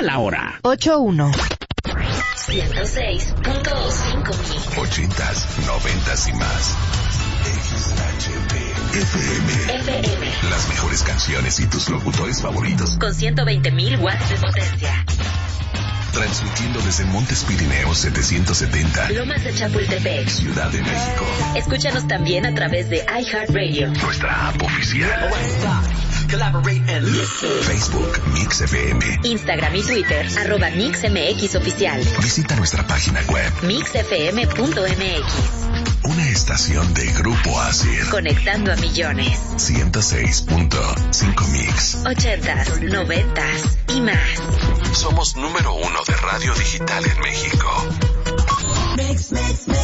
la hora. 8:01. 106.5 mil. 80s, 90s y más. FM. Las mejores canciones y tus locutores favoritos. Con 120,000 watts de potencia. Transmitiendo desde Montes Pirineos 770. Lomas de Chapultepec. Ciudad de México. Escúchanos también a través de iHeartRadio. Nuestra app oficial. Facebook Mix FM. Instagram y Twitter @MixMXOficial. Visita nuestra página web mixfm.mx. Una estación de Grupo Asir. Conectando a millones. 106.5 Mix. 80s, 90s y más. Somos número 1 de radio digital en México. Mix.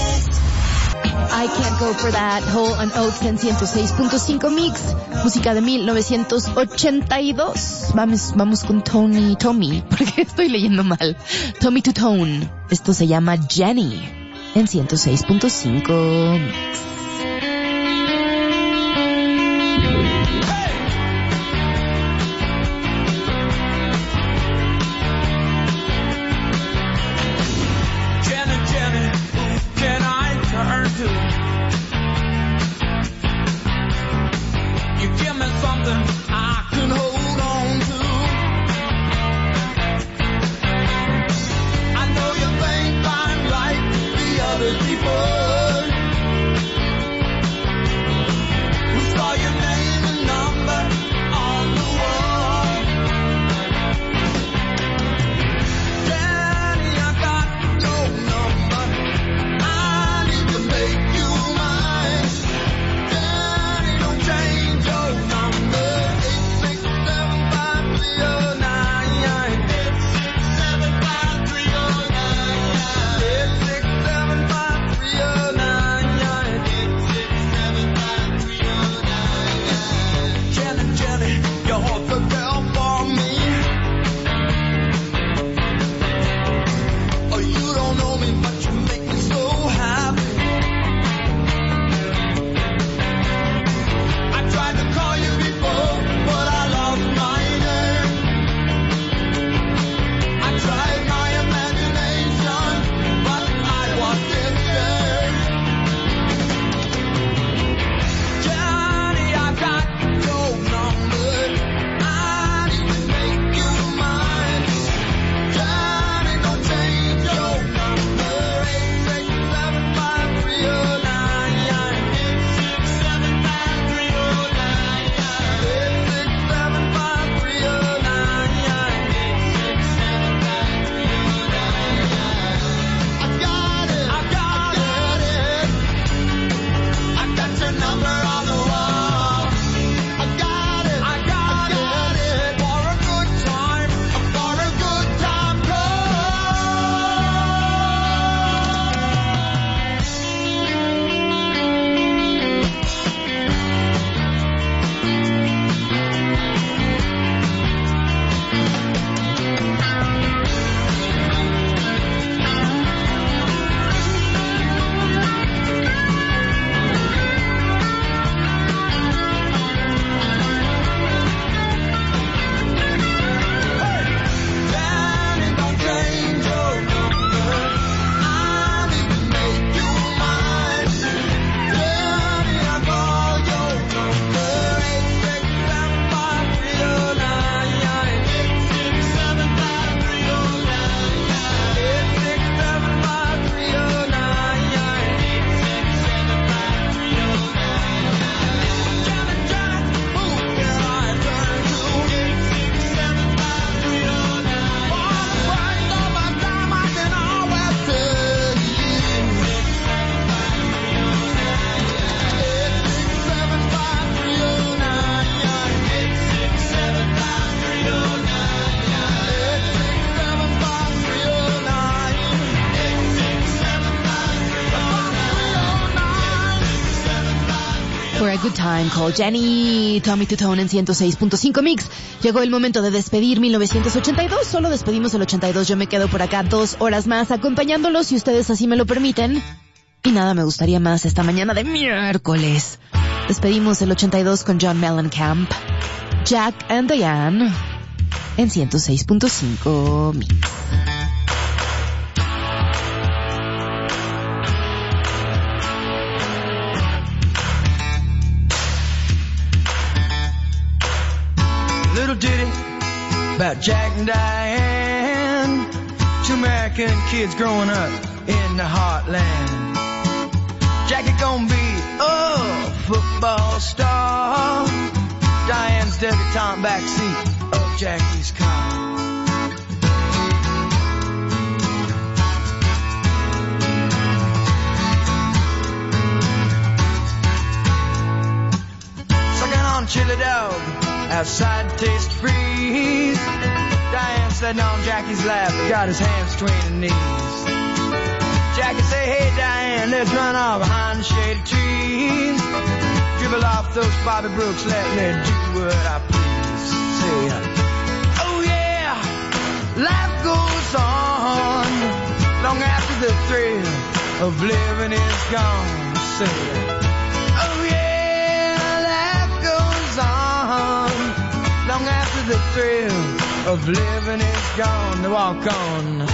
I Can't Go For That, Hole and Oates en 106.5 Mix. Música de 1982. Vamos con Tommy, porque estoy leyendo mal. Tommy Tutone. Esto se llama Jenny en 106.5 Mix. For a Good Time, called Jenny, Tommy Tutone en 106.5 Mix. Llegó el momento de despedir 1982, solo despedimos el 82, yo me quedo por acá 2 horas más acompañándolos si ustedes así me lo permiten. Y nada me gustaría más esta mañana de miércoles. Despedimos el 82 con John Mellencamp, Jack and Diane, en 106.5 Mix. Little ditty about Jack and Diane, two American kids growing up in the heartland. Jackie gonna be a football star, Diane's debutante backseat of Jackie's car. Sucking on chili dog outside Taste Freeze. Diane sitting on Jackie's lap, got his hands between her knees. Jackie say, hey Diane, let's run off behind the shady trees. Dribble off those Bobby Brooks, let me do what I please. Say, oh yeah, life goes on long after the thrill of living is gone. Say, oh yeah, life goes on long after the thrill of living is gone. To walk on.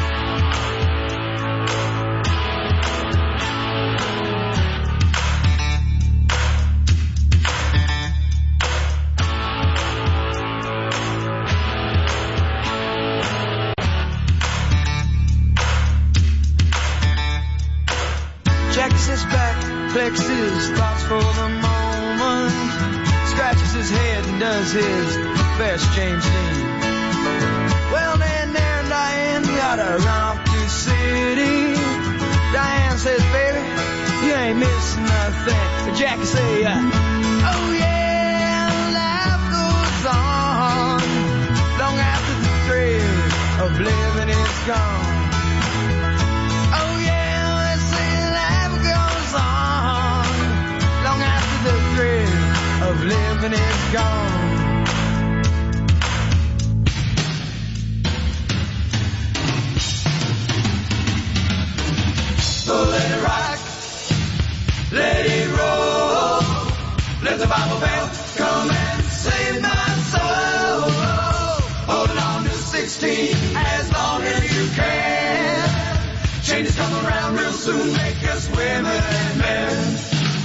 Jacks his back, flexes thoughts for the moment, scratches his head and does his best James Dean. Well, then there and Diane gotta run off to the city. Diane says, baby, you ain't missing nothing. Jackie say, oh yeah, life goes on long after the thrill of living is gone. Oh yeah, they say life goes on long after the thrill of living is gone. So let it rock, let it roll, let the Bible bell come and save my soul. Holding on to 16 as long as you can. Changes come around real soon, make us women and men.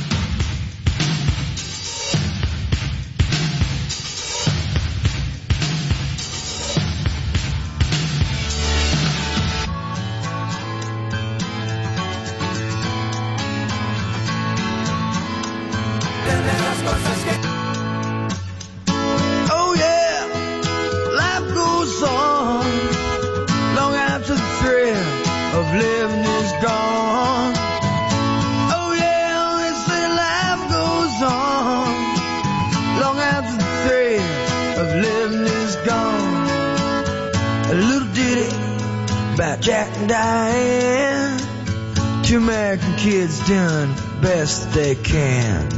Oh yeah, life goes on long after the thrill of living is gone. Oh yeah, they say life goes on long after the thrill of living is gone. A little ditty about Jack and Diane, two American kids doing best they can.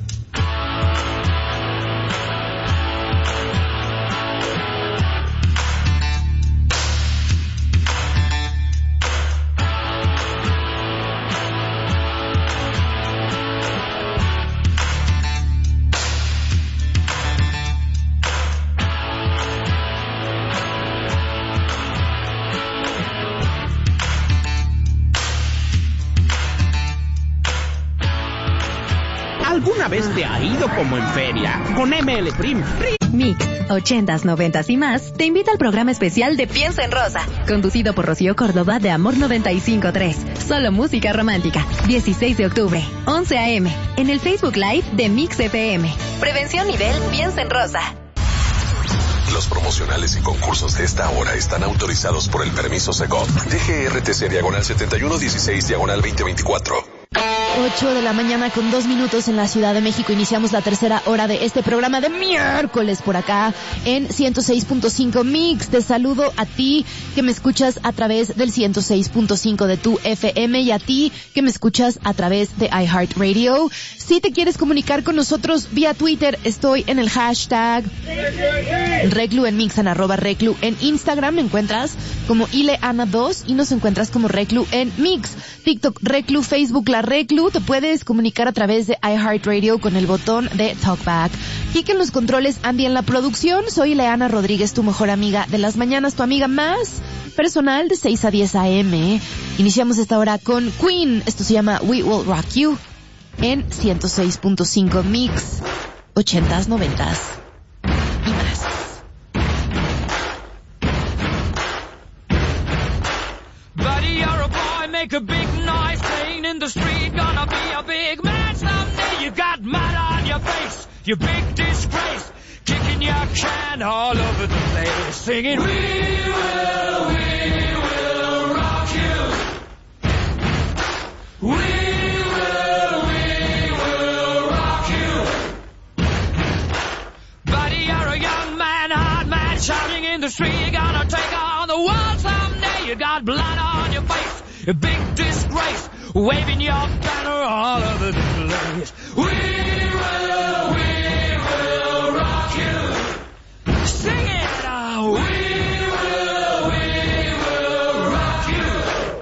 ¿Alguna vez te ha ido como en feria? Con ML Prim. Mix, 80s, 90s y más, te invita al programa especial de Piensa en Rosa, conducido por Rocío Córdoba de Amor 95.3. Solo música romántica. 16 de octubre, 11 a.m. en el Facebook Live de Mix FM. Prevención nivel Piensa en Rosa. Los promocionales y concursos de esta hora están autorizados por el permiso Segov. DGRTC/7116/2024. 8 de la mañana con 2 minutos en la Ciudad de México. Iniciamos la tercera hora de este programa de miércoles por acá en 106.5 Mix. Te saludo a ti que me escuchas a través del 106.5 de tu FM y a ti que me escuchas a través de iHeartRadio. Si te quieres comunicar con nosotros vía Twitter, estoy en el hashtag Reclu en Mix, en @Reclu. En Instagram me encuentras como Ileana2 y nos encuentras como Reclu en Mix. TikTok Reclu, Facebook La Reclu. Blue, te puedes comunicar a través de iHeartRadio con el botón de Talkback. Y que en los controles, Andy en la producción. Soy Leana Rodríguez, tu mejor amiga de las mañanas, tu amiga más personal de 6 a 10 a.m. Iniciamos esta hora con Queen. Esto se llama We Will Rock You en 106.5 Mix, 80s, 90s y más. Buddy, you're a boy, make a big noise, playing in the street, gonna be a big man someday. You got mud on your face, you big disgrace, kicking your can all over the place, singing, we will rock you. We will rock you. Buddy, you're a young man, hard man, shouting in the street, you're gonna take on the world someday. You got blood on your face, a big disgrace, waving your banner all over the place. We will rock you. Sing it out. We will rock you.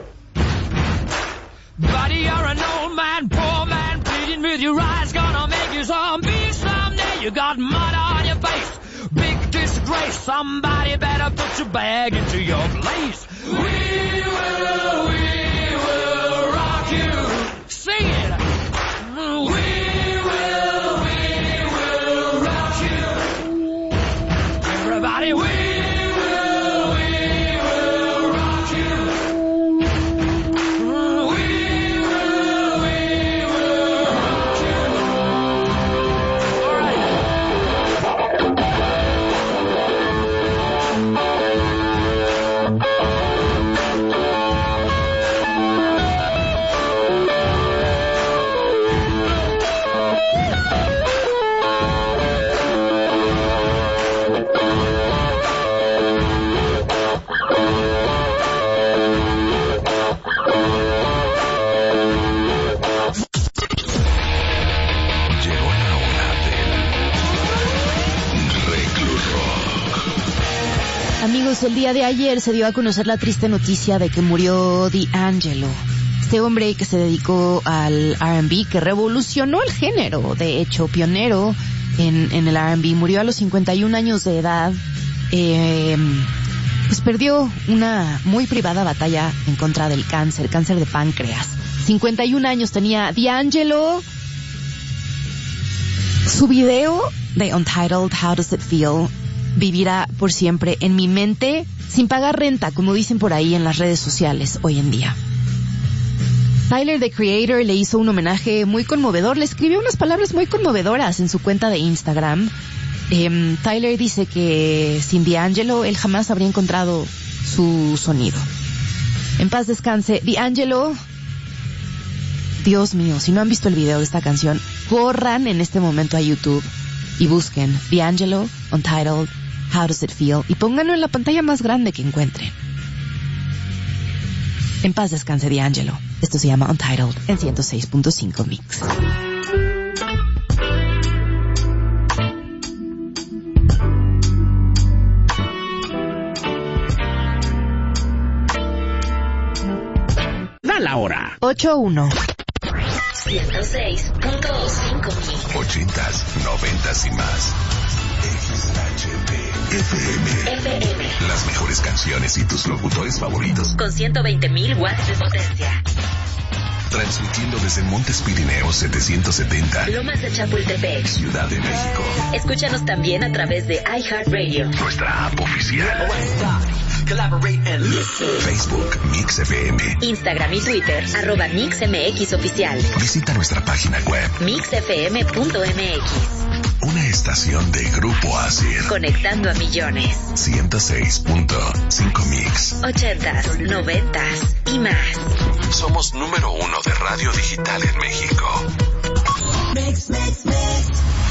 Buddy, you're an old man, poor man, pleading with your eyes, gonna make you zombie someday. You got mud on your face, big disgrace, somebody better put your bag into your place. We will rock you. Sing it. We will rock you. Everybody, we will rock you. We will rock you. All right. Llegó la hora del Reclu Rock. Amigos, el día de ayer se dio a conocer la triste noticia de que murió D'Angelo. Este hombre que se dedicó al R&B, que revolucionó el género, de hecho, pionero en el R&B, murió a los 51 años de edad. Pues perdió una muy privada batalla en contra del cáncer de páncreas. 51 años tenía D'Angelo. Su video de Untitled, How Does It Feel, vivirá por siempre en mi mente, sin pagar renta, como dicen por ahí en las redes sociales hoy en día. Tyler, the Creator, le hizo un homenaje muy conmovedor, le escribió unas palabras muy conmovedoras en su cuenta de Instagram. Tyler dice que sin D'Angelo él jamás habría encontrado su sonido. En paz descanse D'Angelo. Dios mío, si no han visto el video de esta canción, corran en este momento a YouTube y busquen D'Angelo, Untitled, How Does It Feel, y pónganlo en la pantalla más grande que encuentren. En paz descanse D'Angelo. Esto se llama Untitled en 106.5 Mix. Da la hora. 8:01. 106.5 Mix. 80s, 90s y más. FM. Las mejores canciones y tus locutores favoritos. Con 120,000 watts de potencia. Transmitiendo desde Montes Pirineos 770. Lomas de Chapultepec, Ciudad de México. Escúchanos también a través de iHeartRadio. Nuestra app oficial. Facebook Mix FM. Instagram y Twitter, @MixMXOficial. Visita nuestra página web. MixFM.mx. Una estación de Grupo Asir. Conectando a millones. 106.5 Mix. 80s, 90s y más. Somos número 1 de radio digital en México. Mix, mix, mix.